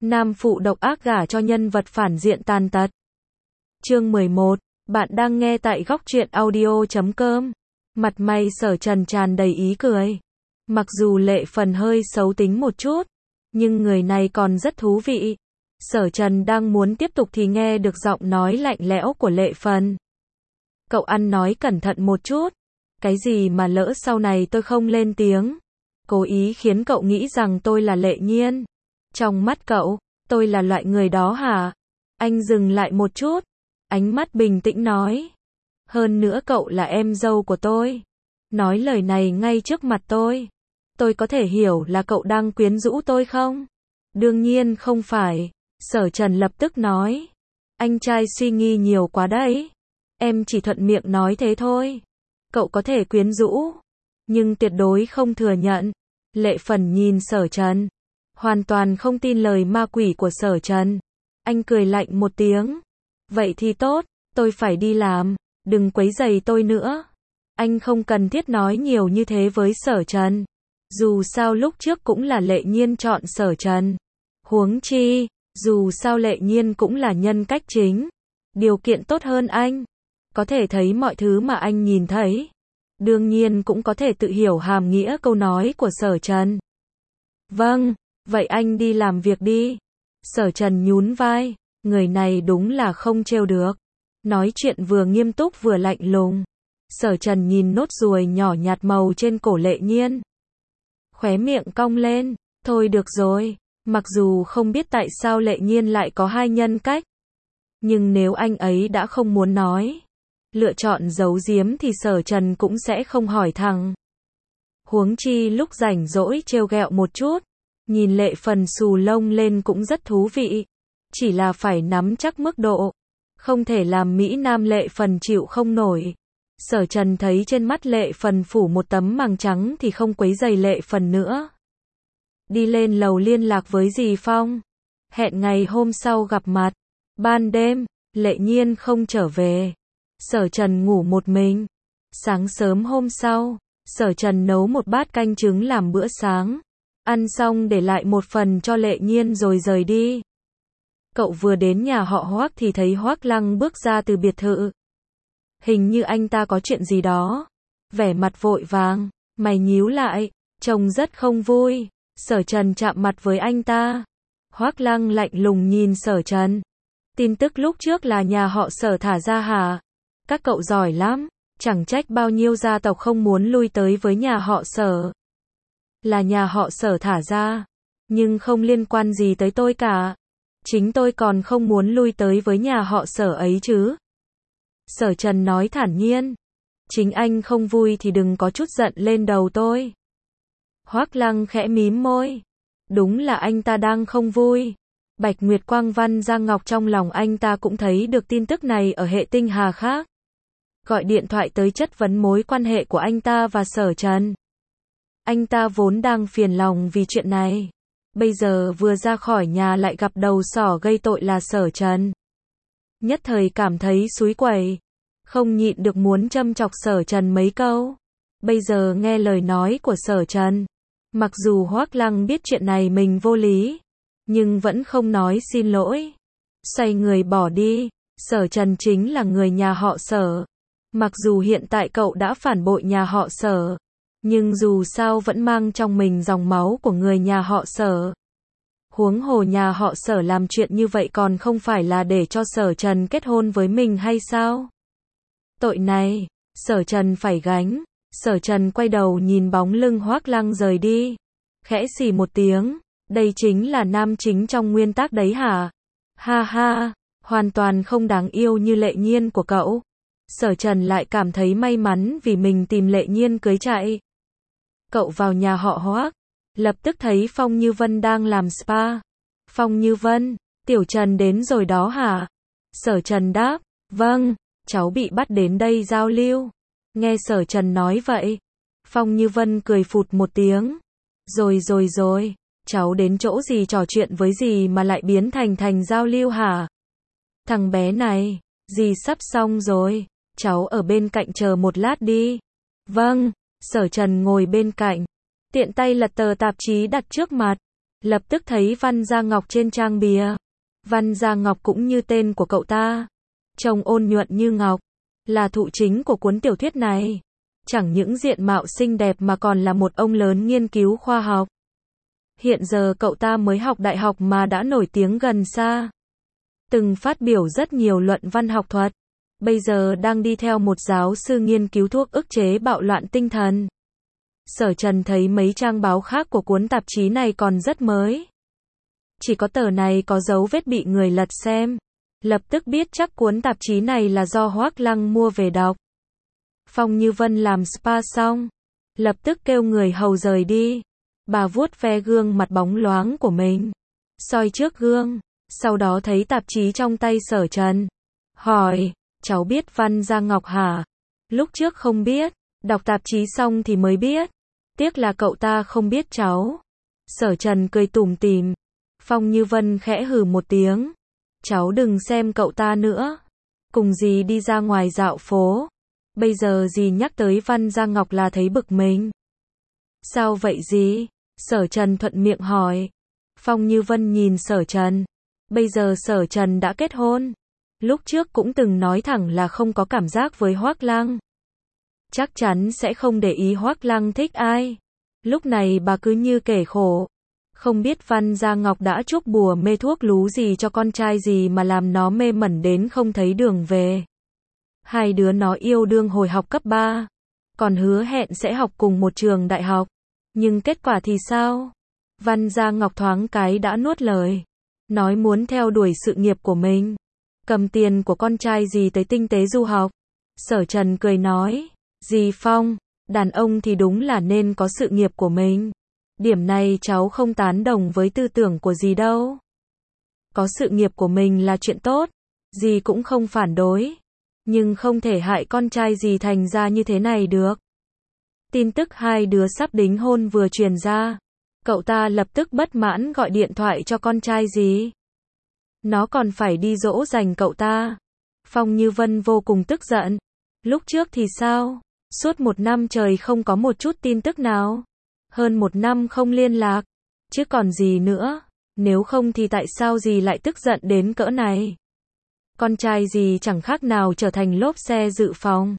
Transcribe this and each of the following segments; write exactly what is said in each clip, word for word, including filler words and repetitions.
Nam phụ độc ác gả cho nhân vật phản diện tàn tật. Chương mười một, bạn đang nghe tại góc truyện audio chấm com. Mặt mày Sở Trần tràn đầy ý cười. Mặc dù Lệ Phần hơi xấu tính một chút, nhưng người này còn rất thú vị. Sở Trần đang muốn tiếp tục thì nghe được giọng nói lạnh lẽo của Lệ Phần. Cậu ăn nói cẩn thận một chút. Cái gì mà lỡ sau này tôi không lên tiếng. Cố ý khiến cậu nghĩ rằng tôi là Lệ Nhiên. Trong mắt cậu, tôi là loại người đó hả? Anh dừng lại một chút. Ánh mắt bình tĩnh nói. Hơn nữa cậu là em dâu của tôi. Nói lời này ngay trước mặt tôi. Tôi có thể hiểu là cậu đang quyến rũ tôi không? Đương nhiên không phải. Sở Trần lập tức nói. Anh trai suy nghĩ nhiều quá đấy. Em chỉ thuận miệng nói thế thôi. Cậu có thể quyến rũ, nhưng tuyệt đối không thừa nhận. Lệ Phần nhìn Sở Trần, hoàn toàn không tin lời ma quỷ của Sở Trần. Anh cười lạnh một tiếng. Vậy thì tốt, tôi phải đi làm, đừng quấy rầy tôi nữa. Anh không cần thiết nói nhiều như thế với Sở Trần. Dù sao lúc trước cũng là Lệ Nhiên chọn Sở Trần. Huống chi, dù sao Lệ Nhiên cũng là nhân cách chính. Điều kiện tốt hơn anh. Có thể thấy mọi thứ mà anh nhìn thấy. Đương nhiên cũng có thể tự hiểu hàm nghĩa câu nói của Sở Trần. Vâng, vậy anh đi làm việc đi. Sở Trần nhún vai, người này đúng là không trêu được. Nói chuyện vừa nghiêm túc vừa lạnh lùng. Sở Trần nhìn nốt ruồi nhỏ nhạt màu trên cổ Lệ Nhiên. Khóe miệng cong lên, thôi được rồi, mặc dù không biết tại sao Lệ Nhiên lại có hai nhân cách. Nhưng nếu anh ấy đã không muốn nói, lựa chọn giấu giếm thì Sở Trần cũng sẽ không hỏi thẳng. Huống chi lúc rảnh rỗi trêu ghẹo một chút, nhìn Lệ Phần xù lông lên cũng rất thú vị. Chỉ là phải nắm chắc mức độ, không thể làm Mỹ Nam Lệ Phần chịu không nổi. Sở Trần thấy trên mắt Lệ Phần phủ một tấm màng trắng thì không quấy rầy Lệ Phần nữa. Đi lên lầu liên lạc với dì Phong. Hẹn ngày hôm sau gặp mặt. Ban đêm, Lệ Nhiên không trở về. Sở Trần ngủ một mình. Sáng sớm hôm sau, Sở Trần nấu một bát canh trứng làm bữa sáng. Ăn xong để lại một phần cho Lệ Nhiên rồi rời đi. Cậu vừa đến nhà họ Hoắc thì thấy Hoắc Lăng bước ra từ biệt thự. Hình như anh ta có chuyện gì đó. Vẻ mặt vội vàng, mày nhíu lại, trông rất không vui. Sở Trần chạm mặt với anh ta. Hoắc Lăng lạnh lùng nhìn Sở Trần. Tin tức lúc trước là nhà họ Sở thả ra hả? Các cậu giỏi lắm, chẳng trách bao nhiêu gia tộc không muốn lui tới với nhà họ Sở. Là nhà họ Sở thả ra, nhưng không liên quan gì tới tôi cả. Chính tôi còn không muốn lui tới với nhà họ Sở ấy chứ. Sở Trần nói thản nhiên. Chính anh không vui thì đừng có chút giận lên đầu tôi. Hoắc Lăng khẽ mím môi. Đúng là anh ta đang không vui. Bạch Nguyệt Quang Văn Giang Ngọc trong lòng anh ta cũng thấy được tin tức này ở hệ tinh hà khác. Gọi điện thoại tới chất vấn mối quan hệ của anh ta và Sở Trần. Anh ta vốn đang phiền lòng vì chuyện này. Bây giờ vừa ra khỏi nhà lại gặp đầu sỏ gây tội là Sở Trần. Nhất thời cảm thấy xúi quẩy. Không nhịn được muốn châm chọc Sở Trần mấy câu. Bây giờ nghe lời nói của Sở Trần. Mặc dù Hoắc Lăng biết chuyện này mình vô lý, nhưng vẫn không nói xin lỗi. Xoay người bỏ đi. Sở Trần chính là người nhà họ Sở. Mặc dù hiện tại cậu đã phản bội nhà họ Sở, nhưng dù sao vẫn mang trong mình dòng máu của người nhà họ Sở. Huống hồ nhà họ Sở làm chuyện như vậy còn không phải là để cho Sở Trần kết hôn với mình hay sao? Tội này, Sở Trần phải gánh. Sở Trần quay đầu nhìn bóng lưng Hoắc Lăng rời đi. Khẽ xì một tiếng. Đây chính là nam chính trong nguyên tắc đấy hả? Ha ha, hoàn toàn không đáng yêu như Lệ Nhiên của cậu. Sở Trần lại cảm thấy may mắn vì mình tìm Lệ Nhiên cưới chạy. Cậu vào nhà họ Hoắc, lập tức thấy Phong Như Vân đang làm spa. Phong Như Vân, Tiểu Trần đến rồi đó hả? Sở Trần đáp, vâng, cháu bị bắt đến đây giao lưu. Nghe Sở Trần nói vậy, Phong Như Vân cười phụt một tiếng. Rồi rồi rồi, cháu đến chỗ gì trò chuyện với gì mà lại biến thành thành giao lưu hả? Thằng bé này, dì sắp xong rồi, cháu ở bên cạnh chờ một lát đi. Vâng, Sở Trần ngồi bên cạnh, tiện tay lật tờ tạp chí đặt trước mặt. lập tức thấy Văn Gia Ngọc trên trang bìa. Văn Gia Ngọc cũng như tên của cậu ta. Trông ôn nhuận như ngọc. Là thụ chính của cuốn tiểu thuyết này. Chẳng những diện mạo xinh đẹp mà còn là một ông lớn nghiên cứu khoa học. Hiện giờ cậu ta mới học đại học mà đã nổi tiếng gần xa. Từng phát biểu rất nhiều luận văn học thuật. Bây giờ đang đi theo một giáo sư nghiên cứu thuốc ức chế bạo loạn tinh thần. Sở Trần thấy mấy trang báo khác của cuốn tạp chí này còn rất mới. Chỉ có tờ này có dấu vết bị người lật xem. Lập tức biết chắc cuốn tạp chí này là do Hoác Lăng mua về đọc. Phong Như Vân làm spa xong. Lập tức kêu người hầu rời đi. Bà vuốt ve gương mặt bóng loáng của mình. Soi trước gương. Sau đó thấy tạp chí trong tay Sở Trần. Hỏi, cháu biết Văn Gia Ngọc hả? Lúc trước không biết. Đọc tạp chí xong thì mới biết. Tiếc là cậu ta không biết cháu. Sở Trần cười tủm tỉm. Phong Như Vân khẽ hừ một tiếng. Cháu đừng xem cậu ta nữa. Cùng dì đi ra ngoài dạo phố. Bây giờ dì nhắc tới Văn Gia Ngọc là thấy bực mình. Sao vậy dì? Sở Trần thuận miệng hỏi. Phong Như Vân nhìn Sở Trần. Bây giờ Sở Trần đã kết hôn. Lúc trước cũng từng nói thẳng là không có cảm giác với Hoác Lăng. Chắc chắn sẽ không để ý Hoác Lăng thích ai. Lúc này bà cứ như kể khổ. Không biết Văn Gia Ngọc đã chuốc bùa mê thuốc lú gì cho con trai gì mà làm nó mê mẩn đến không thấy đường về. Hai đứa nó yêu đương hồi học cấp ba. Còn hứa hẹn sẽ học cùng một trường đại học. Nhưng kết quả thì sao? Văn Gia Ngọc thoáng cái đã nuốt lời. Nói muốn theo đuổi sự nghiệp của mình. Cầm tiền của con trai dì tới tinh tế du học. Sở Trần cười nói. Dì Phong, đàn ông thì đúng là nên có sự nghiệp của mình. Điểm này cháu không tán đồng với tư tưởng của dì đâu. Có sự nghiệp của mình là chuyện tốt. Dì cũng không phản đối. Nhưng không thể hại con trai dì thành ra như thế này được. Tin tức hai đứa sắp đính hôn vừa truyền ra. Cậu ta lập tức bất mãn gọi điện thoại cho con trai dì. Nó còn phải đi dỗ dành cậu ta. Phong Như Vân vô cùng tức giận. Lúc trước thì sao? Suốt một năm trời không có một chút tin tức nào. Hơn một năm không liên lạc. Chứ còn gì nữa. Nếu không thì tại sao dì lại tức giận đến cỡ này? Con trai dì chẳng khác nào trở thành lốp xe dự phòng.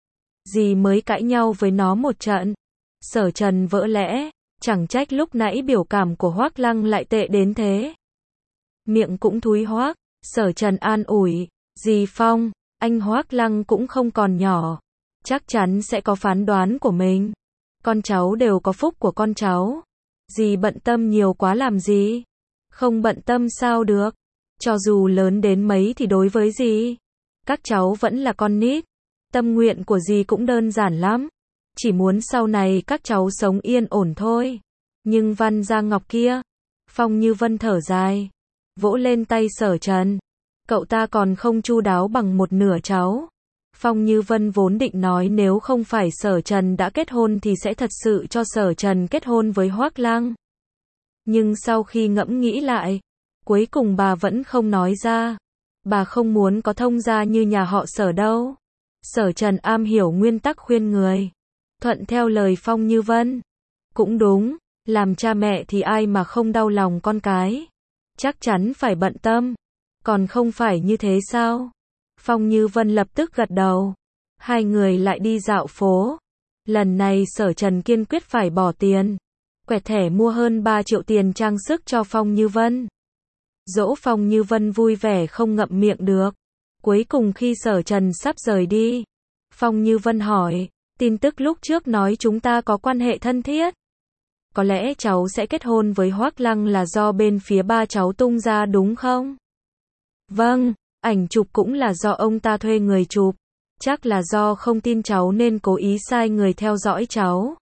Dì mới cãi nhau với nó một trận. Sở Trần vỡ lẽ. Chẳng trách lúc nãy biểu cảm của Hoác Lăng lại tệ đến thế. Miệng cũng thúi hoác. Sở Trần an ủi. Dì Phong, anh Hoác Lăng cũng không còn nhỏ. Chắc chắn sẽ có phán đoán của mình. Con cháu đều có phúc của con cháu. Dì bận tâm nhiều quá làm gì? Không bận tâm sao được? Cho dù lớn đến mấy thì đối với dì, các cháu vẫn là con nít. Tâm nguyện của dì cũng đơn giản lắm. Chỉ muốn sau này các cháu sống yên ổn thôi. Nhưng Văn Gia Ngọc kia. Phong Như Vân thở dài. Vỗ lên tay Sở Trần. Cậu ta còn không chu đáo bằng một nửa cháu. Phong Như Vân vốn định nói nếu không phải Sở Trần đã kết hôn thì sẽ thật sự cho Sở Trần kết hôn với Hoác Lăng. Nhưng sau khi ngẫm nghĩ lại, cuối cùng bà vẫn không nói ra. Bà không muốn có thông gia như nhà họ Sở đâu. Sở Trần am hiểu nguyên tắc khuyên người. Thuận theo lời Phong Như Vân. Cũng đúng, làm cha mẹ thì ai mà không đau lòng con cái. Chắc chắn phải bận tâm. Còn không phải như thế sao? Phong Như Vân lập tức gật đầu. Hai người lại đi dạo phố. Lần này Sở Trần kiên quyết phải bỏ tiền. Quẹt thẻ mua hơn ba triệu tiền trang sức cho Phong Như Vân. Dỗ Phong Như Vân vui vẻ không ngậm miệng được. Cuối cùng khi Sở Trần sắp rời đi, Phong Như Vân hỏi, tin tức lúc trước nói chúng ta có quan hệ thân thiết. Có lẽ cháu sẽ kết hôn với Hoác Lăng là do bên phía ba cháu tung ra đúng không? Vâng, ảnh chụp cũng là do ông ta thuê người chụp. Chắc là do không tin cháu nên cố ý sai người theo dõi cháu.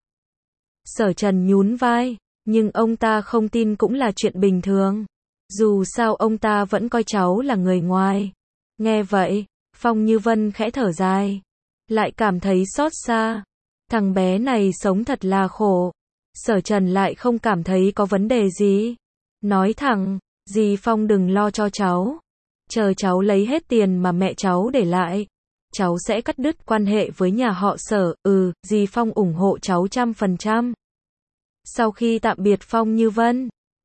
Sở Trần nhún vai, nhưng ông ta không tin cũng là chuyện bình thường. Dù sao ông ta vẫn coi cháu là người ngoài. Nghe vậy, Phong Như Vân khẽ thở dài. Lại cảm thấy xót xa. Thằng bé này sống thật là khổ. Sở Trần lại không cảm thấy có vấn đề gì. Nói thẳng, dì Phong đừng lo cho cháu. Chờ cháu lấy hết tiền mà mẹ cháu để lại. Cháu sẽ cắt đứt quan hệ với nhà họ Sở. Ừ, dì Phong ủng hộ cháu trăm phần trăm. Sau khi tạm biệt Phong Như Vân,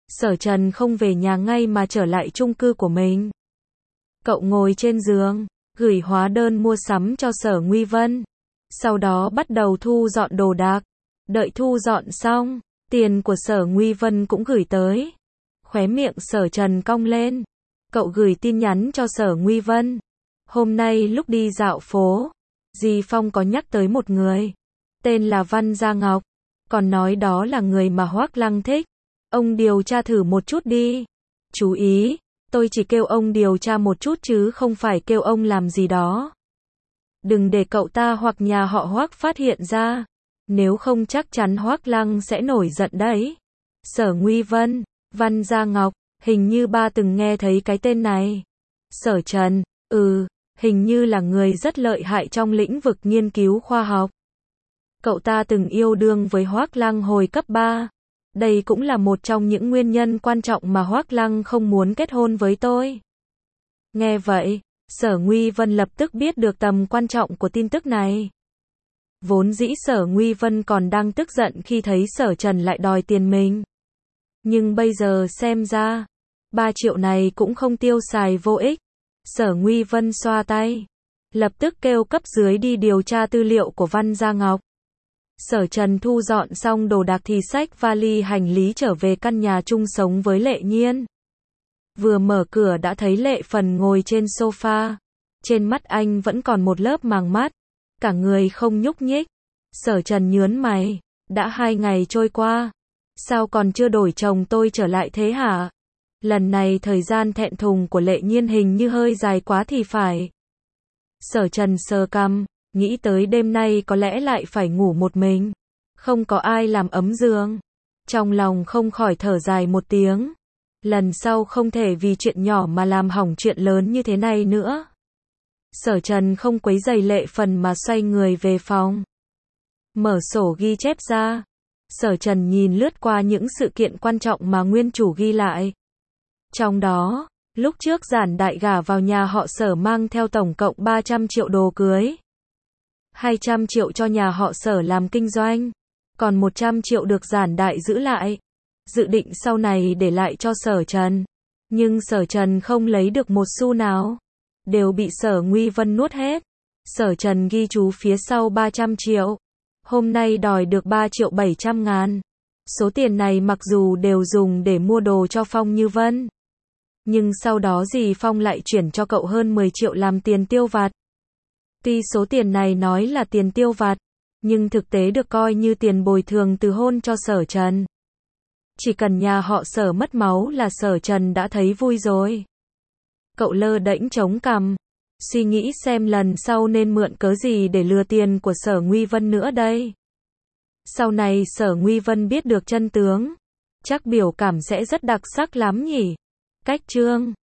Sở Trần không về nhà ngay mà trở lại chung cư của mình. Cậu ngồi trên giường, gửi hóa đơn mua sắm cho Sở Nguy Vân. Sau đó bắt đầu thu dọn đồ đạc. Đợi thu dọn xong, tiền của Sở Nguy Vân cũng gửi tới. Khóe miệng Sở Trần cong lên. Cậu gửi tin nhắn cho Sở Nguy Vân. Hôm nay lúc đi dạo phố, Di Phong có nhắc tới một người. Tên là Văn Gia Ngọc. Còn nói đó là người mà Hoắc Lăng thích. Ông điều tra thử một chút đi. Chú ý, tôi chỉ kêu ông điều tra một chút chứ không phải kêu ông làm gì đó. Đừng để cậu ta hoặc nhà họ Hoắc phát hiện ra. Nếu không chắc chắn Hoắc Lăng sẽ nổi giận đấy. Sở Nguy Vân, Văn Gia Ngọc, hình như ba từng nghe thấy cái tên này. Sở Trần, ừ, hình như là người rất lợi hại trong lĩnh vực nghiên cứu khoa học. Cậu ta từng yêu đương với Hoắc Lăng hồi cấp ba. Đây cũng là một trong những nguyên nhân quan trọng mà Hoắc Lăng không muốn kết hôn với tôi. Nghe vậy, Sở Nguy Vân lập tức biết được tầm quan trọng của tin tức này. Vốn dĩ Sở Nguy Vân còn đang tức giận khi thấy Sở Trần lại đòi tiền mình. Nhưng bây giờ xem ra, ba triệu này cũng không tiêu xài vô ích. Sở Nguy Vân xoa tay, lập tức kêu cấp dưới đi điều tra tư liệu của Văn Gia Ngọc. Sở Trần thu dọn xong đồ đạc thì xách vali hành lý trở về căn nhà chung sống với Lệ Nhiên. Vừa mở cửa đã thấy Lệ Phần ngồi trên sofa. Trên mắt anh vẫn còn một lớp màng mắt. Cả người không nhúc nhích. Sở Trần nhướng mày. Đã hai ngày trôi qua. Sao còn chưa đổi chồng tôi trở lại thế hả? Lần này thời gian thẹn thùng của Lệ Nhiên hình như hơi dài quá thì phải. Sở Trần sờ cằm. Nghĩ tới đêm nay có lẽ lại phải ngủ một mình. Không có ai làm ấm giường. Trong lòng không khỏi thở dài một tiếng. Lần sau không thể vì chuyện nhỏ mà làm hỏng chuyện lớn như thế này nữa. Sở Trần không quấy rầy Lệ Phần mà xoay người về phòng. Mở sổ ghi chép ra. Sở Trần nhìn lướt qua những sự kiện quan trọng mà nguyên chủ ghi lại. Trong đó, lúc trước Giản Đại gả vào nhà họ Sở mang theo tổng cộng ba trăm triệu đồ cưới. hai trăm triệu cho nhà họ Sở làm kinh doanh. Còn một trăm triệu được Giản Đại giữ lại. Dự định sau này để lại cho Sở Trần. Nhưng Sở Trần không lấy được một xu nào. Đều bị Sở Nguy Vân nuốt hết. Sở Trần ghi chú phía sau ba trăm triệu. Hôm nay đòi được ba triệu bảy trăm ngàn. Số tiền này mặc dù đều dùng để mua đồ cho Phong Như Vân. Nhưng sau đó dì Phong lại chuyển cho cậu hơn mười triệu làm tiền tiêu vặt. Tuy số tiền này nói là tiền tiêu vặt, nhưng thực tế được coi như tiền bồi thường từ hôn cho Sở Trần. Chỉ cần nhà họ Sở mất máu là Sở Trần đã thấy vui rồi. Cậu lơ đễnh chống cằm, suy nghĩ xem lần sau nên mượn cớ gì để lừa tiền của Sở Nguy Vân nữa đây. Sau này Sở Nguy Vân biết được chân tướng, chắc biểu cảm sẽ rất đặc sắc lắm nhỉ. Cách chương